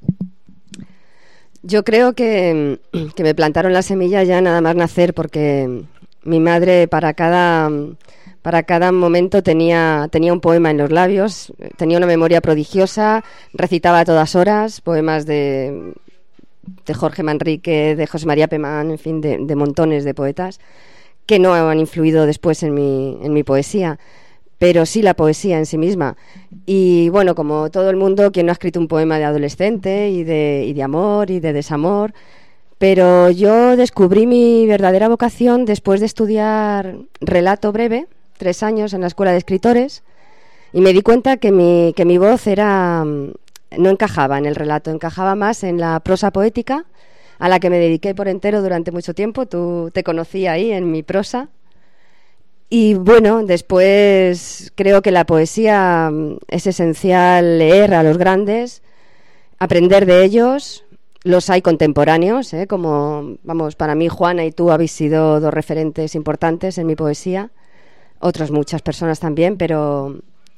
Yo creo que me plantaron la semilla ya nada más nacer, porque mi madre para cada momento tenía un poema en los labios, tenía una memoria prodigiosa, recitaba a todas horas poemas de Jorge Manrique, de José María Pemán, en fin, de montones de poetas que no han influido después en mi poesía. pero sí la poesía en sí misma. Y bueno, como todo el mundo, quien no ha escrito un poema de adolescente y de amor y de desamor, pero yo descubrí mi verdadera vocación después de estudiar relato breve, 3 años en la Escuela de Escritores, y me di cuenta que mi voz no encajaba en el relato, encajaba más en la prosa poética, a la que me dediqué por entero durante mucho tiempo. Tú te conocí ahí en mi prosa. Y bueno, después creo que la poesía es esencial leer a los grandes, aprender de ellos. Los hay contemporáneos, como, vamos, para mí Juana y tú habéis sido 2 referentes importantes en mi poesía. Otras muchas personas también, pero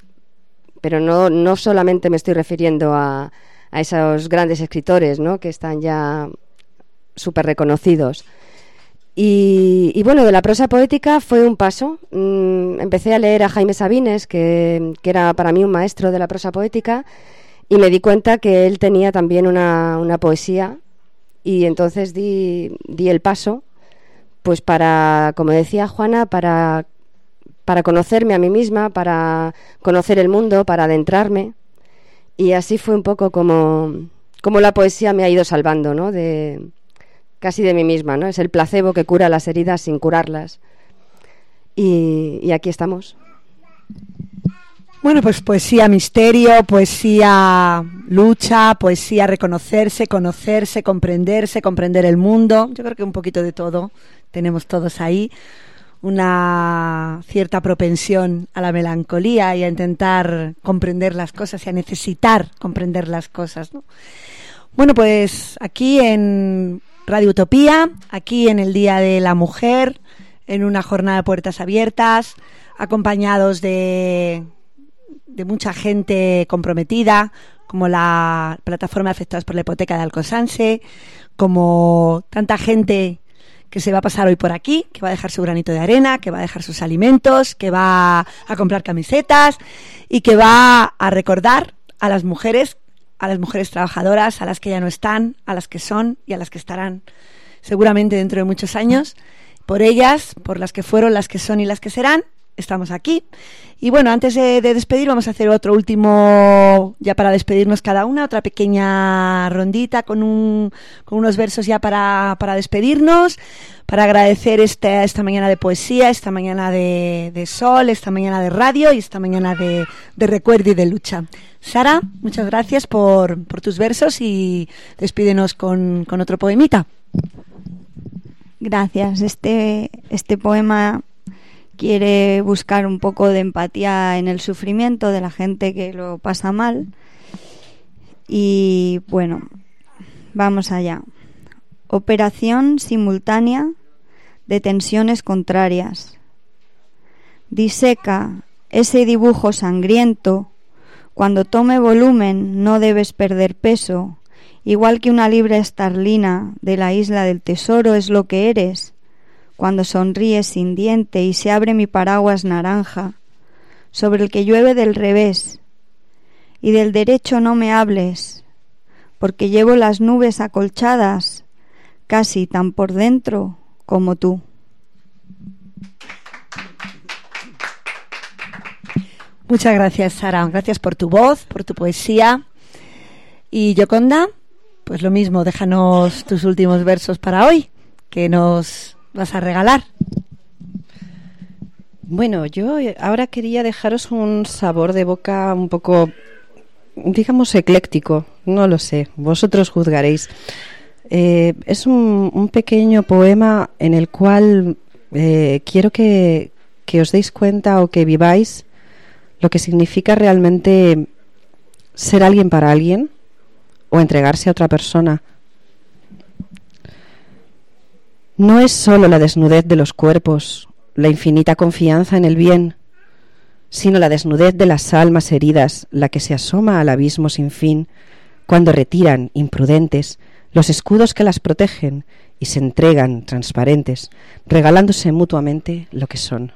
no solamente me estoy refiriendo a esos grandes escritores, ¿no?, que están ya súper reconocidos. Y bueno, de la prosa poética fue un paso. Empecé a leer a Jaime Sabines, que era para mí un maestro de la prosa poética, y me di cuenta que él tenía también una poesía, y entonces di el paso, pues para, como decía Juana, para conocerme a mí misma, para conocer el mundo, para adentrarme, y así fue un poco como la poesía me ha ido salvando, ¿no?, casi de mí misma, ¿no? Es el placebo que cura las heridas sin curarlas. Y aquí estamos. Bueno, pues poesía misterio, poesía lucha, poesía reconocerse, conocerse, comprenderse, comprender el mundo. Yo creo que un poquito de todo tenemos todos ahí. Una cierta propensión a la melancolía y a intentar comprender las cosas y a necesitar comprender las cosas, ¿no? Bueno, pues aquí en Radio Utopía, aquí en el Día de la Mujer, en una jornada de puertas abiertas, acompañados de mucha gente comprometida, como la plataforma de afectados por la hipoteca de Alcosanse, como tanta gente que se va a pasar hoy por aquí, que va a dejar su granito de arena, que va a dejar sus alimentos, que va a comprar camisetas y que va a recordar a las mujeres trabajadoras, a las que ya no están, a las que son y a las que estarán seguramente dentro de muchos años. Por ellas, por las que fueron, las que son y las que serán, estamos aquí. Y bueno, antes de despedir, vamos a hacer otro último, ya para despedirnos cada una, otra pequeña rondita con unos versos ya para despedirnos, para agradecer esta mañana de poesía, esta mañana de sol, esta mañana de radio y esta mañana de recuerdo y de lucha. Sara, muchas gracias por tus versos y despídenos con otro poemita. Gracias. Este poema quiere buscar un poco de empatía en el sufrimiento de la gente que lo pasa mal. Y bueno, vamos allá. Operación simultánea de tensiones contrarias. Diseca ese dibujo sangriento. Cuando tome volumen no debes perder peso. Igual que una libra esterlina de la isla del tesoro es lo que eres. Cuando sonríes sin diente y se abre mi paraguas naranja, sobre el que llueve del revés, y del derecho no me hables, porque llevo las nubes acolchadas, casi tan por dentro como tú. Muchas gracias, Sara. Gracias por tu voz, por tu poesía. Y Yoconda, pues lo mismo, déjanos tus últimos versos para hoy, que nos vas a regalar. Bueno, yo ahora quería dejaros un sabor de boca un poco, digamos, ecléctico, no lo sé, vosotros juzgaréis. Es un pequeño poema en el cual quiero que os deis cuenta o que viváis lo que significa realmente ser alguien para alguien o entregarse a otra persona. No es solo la desnudez de los cuerpos, la infinita confianza en el bien, sino la desnudez de las almas heridas, la que se asoma al abismo sin fin, cuando retiran, imprudentes, los escudos que las protegen y se entregan transparentes, regalándose mutuamente lo que son.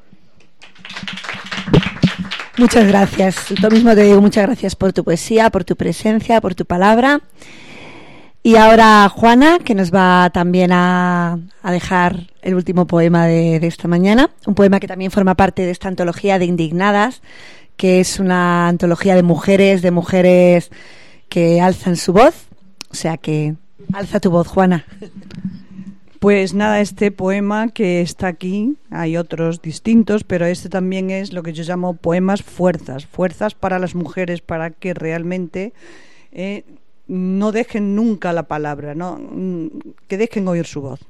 Muchas gracias. Yo mismo te digo muchas gracias por tu poesía, por tu presencia, por tu palabra. Y ahora Juana, que nos va también a dejar el último poema de esta mañana, un poema que también forma parte de esta antología de Indignadas, que es una antología de mujeres que alzan su voz. O sea que alza tu voz, Juana. Pues nada, este poema que está aquí, hay otros distintos, pero este también es lo que yo llamo poemas fuerzas para las mujeres, para que realmente no dejen nunca la palabra, ¿no? Que dejen oír su voz.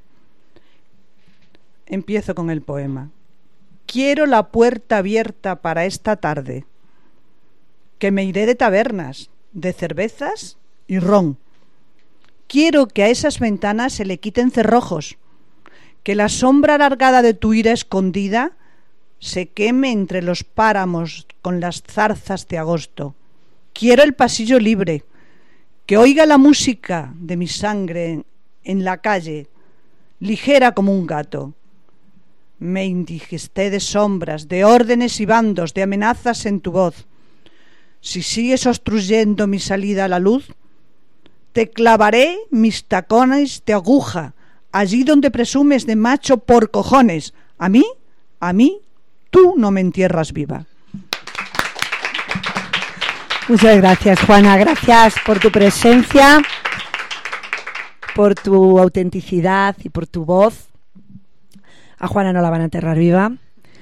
Empiezo con el poema. Quiero la puerta abierta para esta tarde, que me iré de tabernas, de cervezas y ron. Quiero que a esas ventanas se le quiten cerrojos, que la sombra alargada de tu ira escondida se queme entre los páramos con las zarzas de agosto. Quiero el pasillo libre, que oiga la música de mi sangre en la calle, ligera como un gato. Me indigesté de sombras, de órdenes y bandos, de amenazas en tu voz. Si sigues obstruyendo mi salida a la luz, te clavaré mis tacones de aguja, allí donde presumes de macho por cojones. A mí, tú no me entierras viva. Muchas gracias, Juana. Gracias por tu presencia, por tu autenticidad y por tu voz. A Juana no la van a enterrar viva.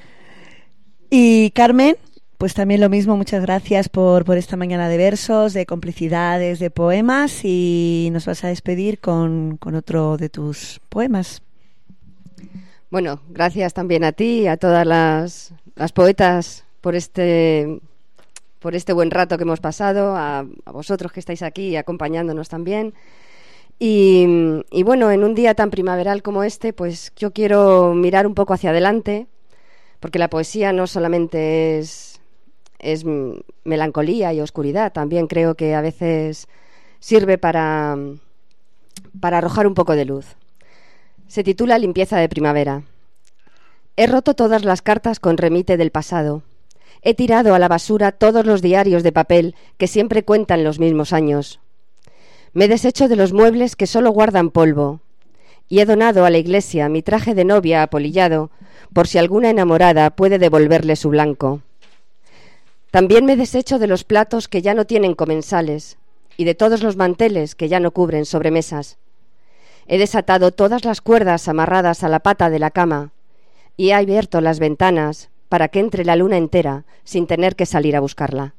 Y Carmen, pues también lo mismo. Muchas gracias por esta mañana de versos, de complicidades, de poemas. Y nos vas a despedir con otro de tus poemas. Bueno, gracias también a ti y a todas las poetas por este buen rato que hemos pasado, a vosotros que estáis aquí acompañándonos también. Y bueno, en un día tan primaveral como este, pues yo quiero mirar un poco hacia adelante, porque la poesía no solamente es melancolía y oscuridad, también creo que a veces sirve para arrojar un poco de luz. Se titula Limpieza de primavera. He roto todas las cartas con remite del pasado. He tirado a la basura todos los diarios de papel que siempre cuentan los mismos años. Me he deshecho de los muebles que solo guardan polvo. Y he donado a la iglesia mi traje de novia apolillado, por si alguna enamorada puede devolverle su blanco. También me he deshecho de los platos que ya no tienen comensales, y de todos los manteles que ya no cubren sobremesas. He desatado todas las cuerdas amarradas a la pata de la cama, y he abierto las ventanas para que entre la luna entera sin tener que salir a buscarla.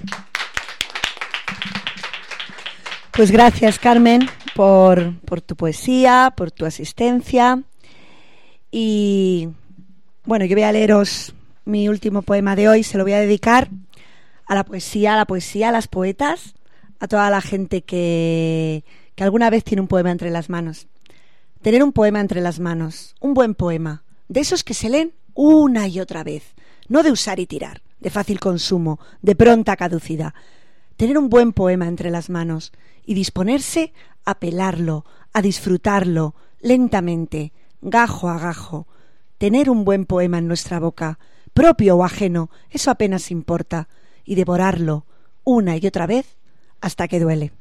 Pues gracias, Carmen, por tu poesía, por tu asistencia. Y bueno, yo voy a leeros mi último poema de hoy. Se lo voy a dedicar a la poesía, a las poetas, a toda la gente que alguna vez tiene un poema entre las manos. Tener un poema entre las manos, un buen poema, de esos que se leen una y otra vez, no de usar y tirar, de fácil consumo, de pronta caducidad. Tener un buen poema entre las manos y disponerse a pelarlo, a disfrutarlo, lentamente, gajo a gajo. Tener un buen poema en nuestra boca, propio o ajeno, eso apenas importa, y devorarlo una y otra vez hasta que duele.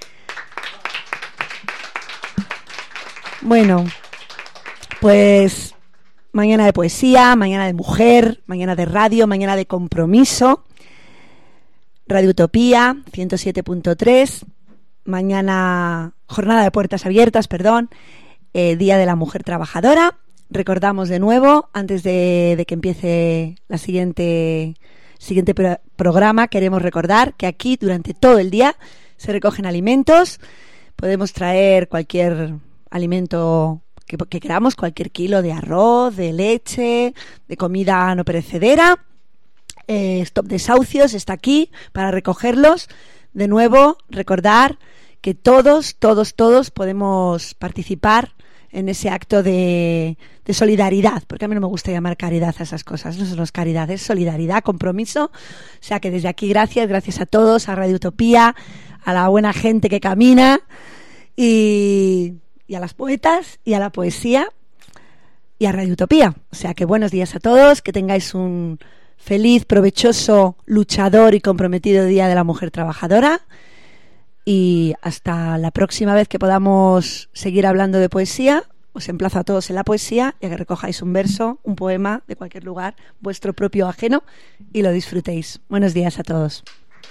Bueno, pues mañana de poesía, mañana de mujer, mañana de radio, mañana de compromiso. Radio Utopía 107.3, mañana jornada de puertas abiertas, Día de la Mujer Trabajadora. Recordamos de nuevo, antes de que empiece la siguiente programa, queremos recordar que aquí durante todo el día se recogen alimentos. Podemos traer cualquier alimento que queramos, cualquier kilo de arroz, de leche, de comida no perecedera. Stop Desahucios está aquí para recogerlos. De nuevo, recordar que todos podemos participar en ese acto de solidaridad, porque a mí no me gusta llamar caridad a esas cosas, no son caridad, es solidaridad, compromiso. O sea que desde aquí gracias a todos, a Radio Utopía, a la buena gente que camina y a las poetas y a la poesía y a Radio Utopía. O sea que buenos días a todos, que tengáis un feliz, provechoso, luchador y comprometido Día de la Mujer Trabajadora. y hasta la próxima vez que podamos seguir hablando de poesía. Os emplazo a todos en la poesía y a que recojáis un verso, un poema de cualquier lugar, vuestro propio ajeno, y lo disfrutéis. Buenos días a todos.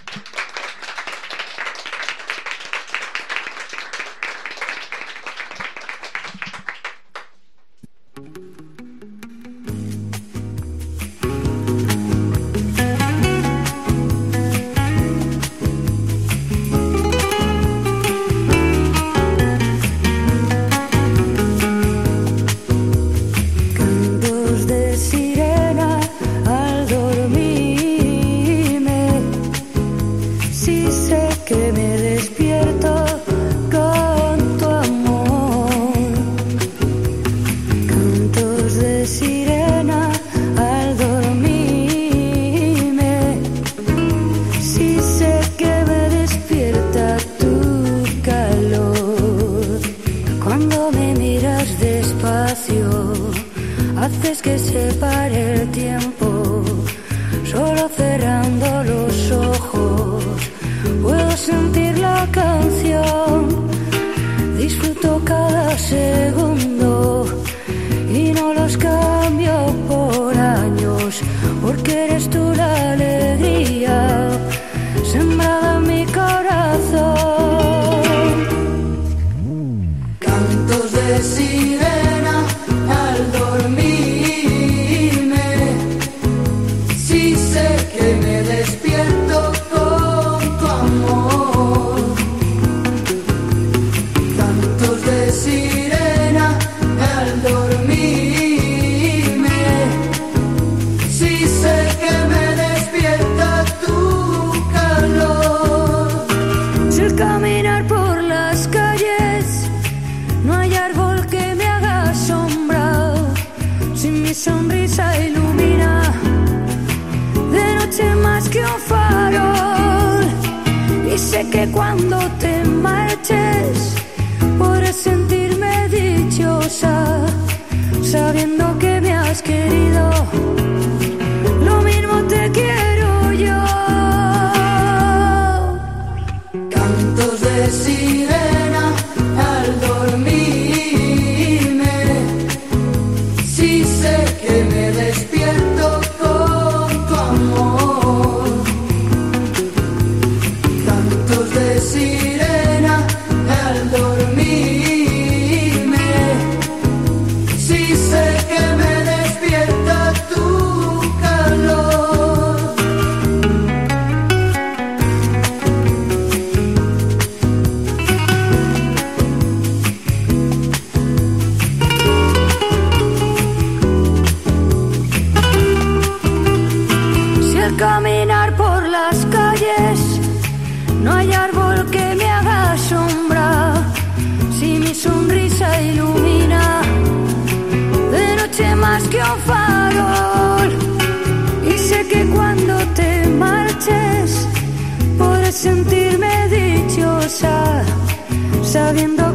Haces que se pare el tiempo, solo cerrando los ojos puedo sentir la canción. Disfruto cada segundo y no los cambio por años, porque eres tú la alegría sembrada en mi corazón. Cantos de sirena al dormirme, sí sé que me despierto con tu amor. Cantos de sirena al dormirme, sí sé que me despierta tu calor. Si al caminar por las calles no hay árbol que me haga sombra, si mi sonrisa ilumina de noche más que un farol, y sé que cuando te marches podré sentirme dichosa, sabiendo que me has querido, lo mismo te quiero yo. Cantos de sirena al dormirme, sí sé que me despierto con tu amor. Cantos de sirena al dormirme, sí sé que me despierta tu calor. Si al caminar por las calles no hay árbol que me haga sombra, si mi sonrisa ilumina de noche más que un farol, y sé que cuando te marches podré sentirme dichosa, sabiendo